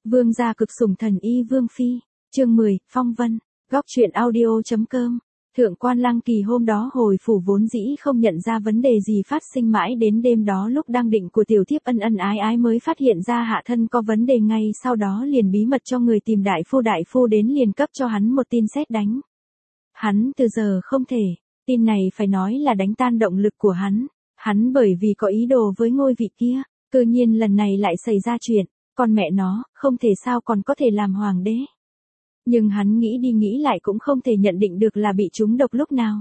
Vương gia cực sủng thần y Vương Phi, chương 10, Phong Vân, góc truyện audio.com. Thượng quan Lăng Kỳ hôm đó hồi phủ vốn dĩ không nhận ra vấn đề gì phát sinh mãi đến đêm đó lúc đang định của tiểu thiếp ân ân ái ái mới phát hiện ra hạ thân có vấn đề, ngay sau đó liền bí mật cho người tìm đại phu đến liền cấp cho hắn một tin sét đánh. Hắn từ giờ không thể, tin này phải nói là đánh tan động lực của hắn bởi vì có ý đồ với ngôi vị kia, tự nhiên lần này lại xảy ra chuyện, con mẹ nó, không thể sao còn có thể làm hoàng đế. Nhưng hắn nghĩ đi nghĩ lại cũng không thể nhận định được là bị trúng độc lúc nào.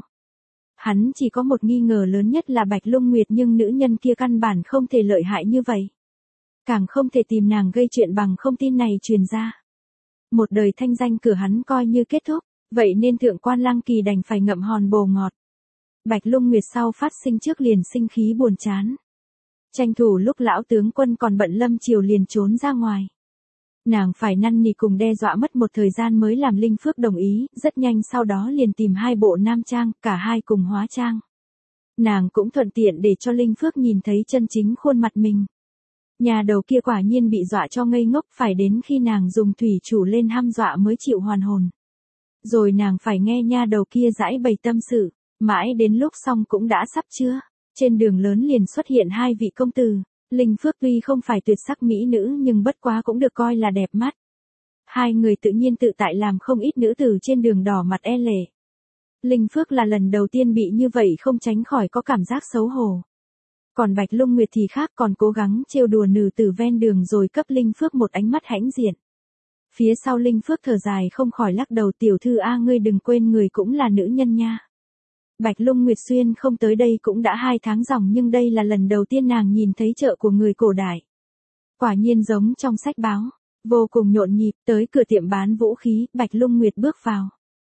Hắn chỉ có một nghi ngờ lớn nhất là Bạch Lung Nguyệt, nhưng nữ nhân kia căn bản không thể lợi hại như vậy. Càng không thể tìm nàng gây chuyện bằng không tin này truyền ra. Một đời thanh danh cửa hắn coi như kết thúc, vậy nên thượng quan Lăng Kỳ đành phải ngậm hòn bồ ngọt. Bạch Lung Nguyệt sau phát sinh trước liền sinh khí buồn chán. Tranh thủ lúc lão tướng quân còn bận lâm triều liền trốn ra ngoài. Nàng phải năn nỉ cùng đe dọa mất một thời gian mới làm Linh Phước đồng ý, rất nhanh sau đó liền tìm hai bộ nam trang, cả hai cùng hóa trang. Nàng cũng thuận tiện để cho Linh Phước nhìn thấy chân chính khuôn mặt mình. Nhà đầu kia quả nhiên bị dọa cho ngây ngốc, phải đến khi nàng dùng thủy chủ lên hăm dọa mới chịu hoàn hồn. Rồi nàng phải nghe nha đầu kia giãi bày tâm sự, mãi đến lúc xong cũng đã sắp trưa. Trên đường lớn liền xuất hiện hai vị công tử. Linh Phước tuy không phải tuyệt sắc mỹ nữ nhưng bất quá cũng được coi là đẹp mắt. Hai người tự nhiên tự tại làm không ít nữ tử trên đường đỏ mặt e lệ. Linh Phước là lần đầu tiên bị như vậy không tránh khỏi có cảm giác xấu hổ. Còn Bạch Lung Nguyệt thì khác, còn cố gắng trêu đùa nữ tử ven đường rồi cấp Linh Phước một ánh mắt hãnh diện. Phía sau Linh Phước thở dài không khỏi lắc đầu, tiểu thư a, ngươi đừng quên người cũng là nữ nhân nha. Bạch Lung Nguyệt xuyên không tới đây cũng đã 2 tháng ròng, nhưng đây là lần đầu tiên nàng nhìn thấy chợ của người cổ đại. Quả nhiên giống trong sách báo, vô cùng nhộn nhịp. Tới cửa tiệm bán vũ khí, Bạch Lung Nguyệt bước vào.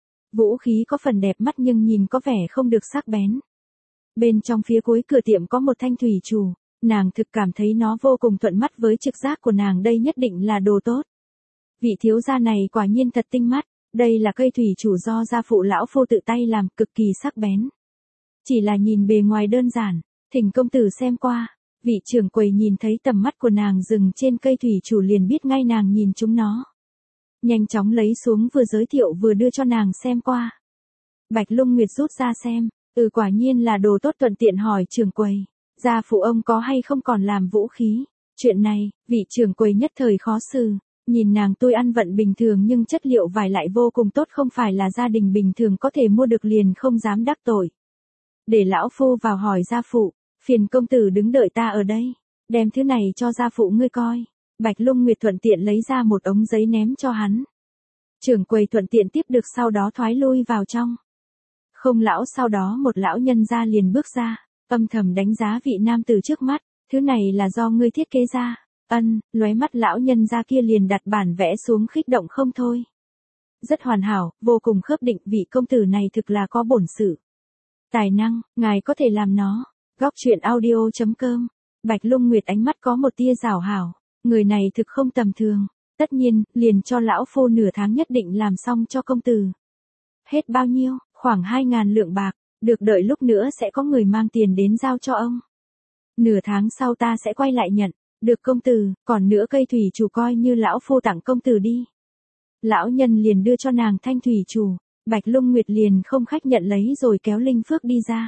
Vũ khí có phần đẹp mắt nhưng nhìn có vẻ không được sắc bén. Bên trong phía cuối cửa tiệm có một thanh thủy chủ, nàng thực cảm thấy nó vô cùng thuận mắt với trực giác của nàng, đây nhất định là đồ tốt. Vị thiếu gia này quả nhiên thật tinh mắt. Đây là cây thủy chủ do gia phụ lão phu tự tay làm, cực kỳ sắc bén. Chỉ là nhìn bề ngoài đơn giản, thỉnh công tử xem qua. Vị trưởng quầy nhìn thấy tầm mắt của nàng dừng trên cây thủy chủ liền biết ngay nàng nhìn chúng nó. Nhanh chóng lấy xuống, vừa giới thiệu vừa đưa cho nàng xem qua. Bạch Lung Nguyệt rút ra xem, quả nhiên là đồ tốt, thuận tiện hỏi trưởng quầy, gia phụ ông có hay không còn làm vũ khí. Chuyện này, vị trưởng quầy nhất thời khó xử. Nhìn nàng tôi ăn vận bình thường nhưng chất liệu vải lại vô cùng tốt, không phải là gia đình bình thường có thể mua được, liền không dám đắc tội. Để lão phu vào hỏi gia phụ, phiền công tử đứng đợi ta ở đây, đem thứ này cho gia phụ ngươi coi. Bạch Lung Nguyệt thuận tiện lấy ra một ống giấy ném cho hắn. Trưởng quầy thuận tiện tiếp được, sau đó thoái lui vào trong. Không lão sau đó một lão nhân gia liền bước ra, âm thầm đánh giá vị nam tử trước mắt, thứ này là do ngươi thiết kế ra. Lóe mắt lão nhân gia kia liền đặt bản vẽ xuống, kích động không thôi. Rất hoàn hảo, vô cùng khớp định, vị công tử này thực là có bổn sự. Tài năng, ngài có thể làm nó. Góc truyện audio.com. Bạch Lung Nguyệt ánh mắt có một tia giảo hảo, người này thực không tầm thường. Tất nhiên, liền cho lão phu nửa tháng nhất định làm xong cho công tử. Hết bao nhiêu? Khoảng 2.000 lượng bạc, được, đợi lúc nữa sẽ có người mang tiền đến giao cho ông. Nửa tháng sau ta sẽ quay lại nhận. Được công tử, còn nữa cây thủy chủ coi như lão phu tặng công tử đi. Lão nhân liền đưa cho nàng thanh thủy chủ, Bạch Lung Nguyệt liền không khách nhận lấy rồi kéo Linh Phước đi ra.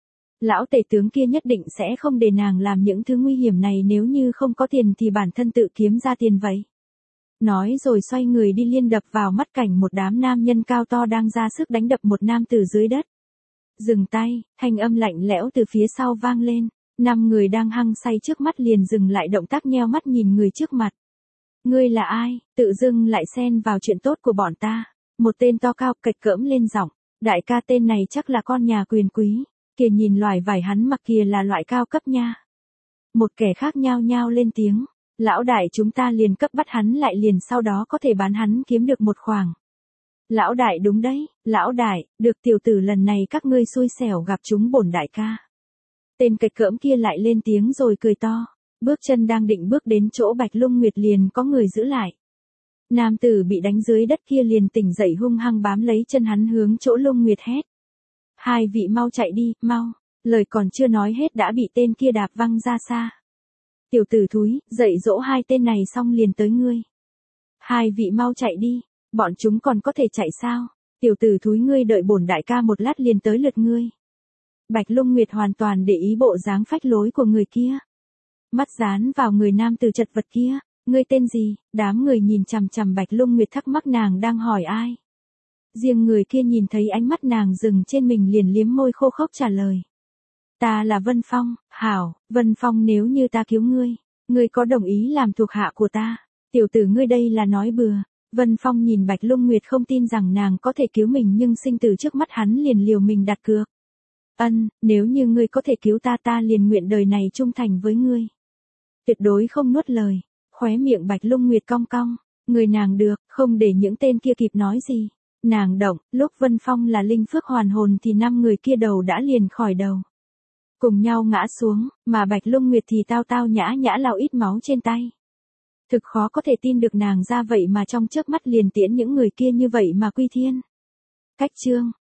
Lão tể tướng kia nhất định sẽ không để nàng làm những thứ nguy hiểm này, nếu như không có tiền thì bản thân tự kiếm ra tiền vậy. Nói rồi xoay người đi, liên đập vào mắt cảnh một đám nam nhân cao to đang ra sức đánh đập một nam tử dưới đất. Dừng tay, thanh âm lạnh lẽo từ phía sau vang lên. 5 người đang hăng say trước mắt liền dừng lại động tác, nheo mắt nhìn người trước mặt. Ngươi là ai, tự dưng lại xen vào chuyện tốt của bọn ta. Một tên to cao cạch cỡm lên giọng, đại ca tên này chắc là con nhà quyền quý, kìa nhìn loại vải hắn mặc kìa là loại cao cấp nha. Một kẻ khác nhao nhao lên tiếng, lão đại chúng ta liền cấp bắt hắn lại liền, sau đó có thể bán hắn kiếm được một khoản. Lão đại đúng đấy, lão đại, được, tiểu tử lần này các ngươi xui xẻo gặp chúng bổn đại ca. Tên cạch cỡm kia lại lên tiếng rồi cười to, bước chân đang định bước đến chỗ Bạch Lung Nguyệt liền có người giữ lại. Nam tử bị đánh dưới đất kia liền tỉnh dậy, hung hăng bám lấy chân hắn hướng chỗ Lung Nguyệt hét. Hai vị mau chạy đi, mau, lời còn chưa nói hết đã bị tên kia đạp văng ra xa. Tiểu tử thúi, dạy dỗ hai tên này xong liền tới ngươi. Hai vị mau chạy đi, bọn chúng còn có thể chạy sao? Tiểu tử thúi ngươi đợi bổn đại ca một lát liền tới lượt ngươi. Bạch Lung Nguyệt hoàn toàn để ý bộ dáng phách lối của người kia. Mắt dán vào người nam tử chật vật kia, ngươi tên gì? Đám người nhìn chằm chằm Bạch Lung Nguyệt thắc mắc nàng đang hỏi ai. Riêng người kia nhìn thấy ánh mắt nàng dừng trên mình liền liếm môi khô khốc trả lời. Ta là Vân Phong, hảo, Vân Phong nếu như ta cứu ngươi có đồng ý làm thuộc hạ của ta? Tiểu tử ngươi đây là nói bừa. Vân Phong nhìn Bạch Lung Nguyệt không tin rằng nàng có thể cứu mình nhưng sinh tử trước mắt hắn liền liều mình đặt cược. Nếu như ngươi có thể cứu ta liền nguyện đời này trung thành với ngươi. Tuyệt đối không nuốt lời, khóe miệng Bạch Lung Nguyệt cong cong, người nàng được, không để những tên kia kịp nói gì. Nàng động, lúc Vân Phong là linh phước hoàn hồn thì 5 người kia đầu đã liền khỏi đầu. Cùng nhau ngã xuống, mà Bạch Lung Nguyệt thì tao tao nhã nhã lau ít máu trên tay. Thực khó có thể tin được nàng ra vậy mà trong chớp mắt liền tiễn những người kia như vậy mà quy thiên. Cách chương